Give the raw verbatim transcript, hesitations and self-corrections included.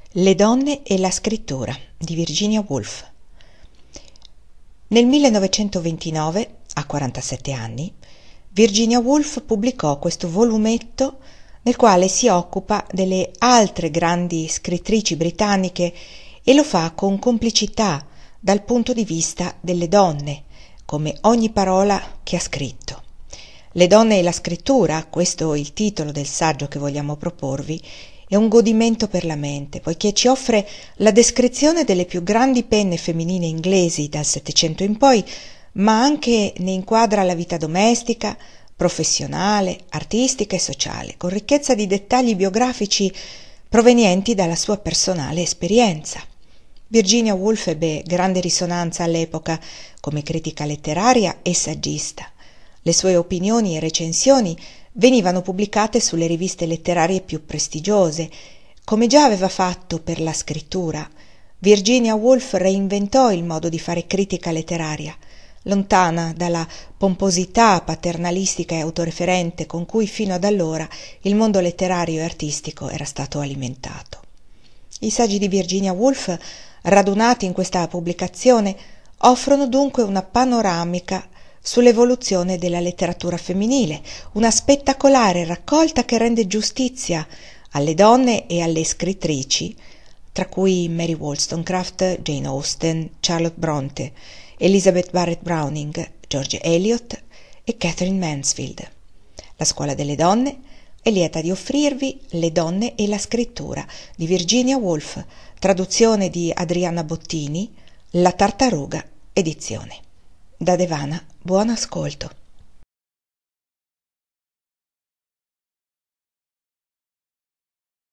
Le donne e la scrittura di Virginia Woolf. Nel millenovecentoventinove, a quarantasette anni, Virginia Woolf pubblicò questo volumetto nel quale si occupa delle altre grandi scrittrici britanniche e lo fa con complicità dal punto di vista delle donne, come ogni parola che ha scritto. Le donne e la scrittura, questo è il titolo del saggio che vogliamo proporvi, è un godimento per la mente, poiché ci offre la descrizione delle più grandi penne femminili inglesi dal Settecento in poi, ma anche ne inquadra la vita domestica, professionale, artistica e sociale, con ricchezza di dettagli biografici provenienti dalla sua personale esperienza. Virginia Woolf ebbe grande risonanza all'epoca come critica letteraria e saggista. Le sue opinioni e recensioni venivano pubblicate sulle riviste letterarie più prestigiose. Come già aveva fatto per la scrittura, Virginia Woolf reinventò il modo di fare critica letteraria, lontana dalla pomposità paternalistica e autoreferente con cui fino ad allora il mondo letterario e artistico era stato alimentato. I saggi di Virginia Woolf, radunati in questa pubblicazione, offrono dunque una panoramica sull'evoluzione della letteratura femminile, una spettacolare raccolta che rende giustizia alle donne e alle scrittrici, tra cui Mary Wollstonecraft, Jane Austen, Charlotte Bronte, Elizabeth Barrett Browning, George Eliot e Catherine Mansfield. La Scuola delle Donne è lieta di offrirvi Le donne e la scrittura di Virginia Woolf, traduzione di Adriana Bottini, La Tartaruga edizione. Da Devana, buon ascolto.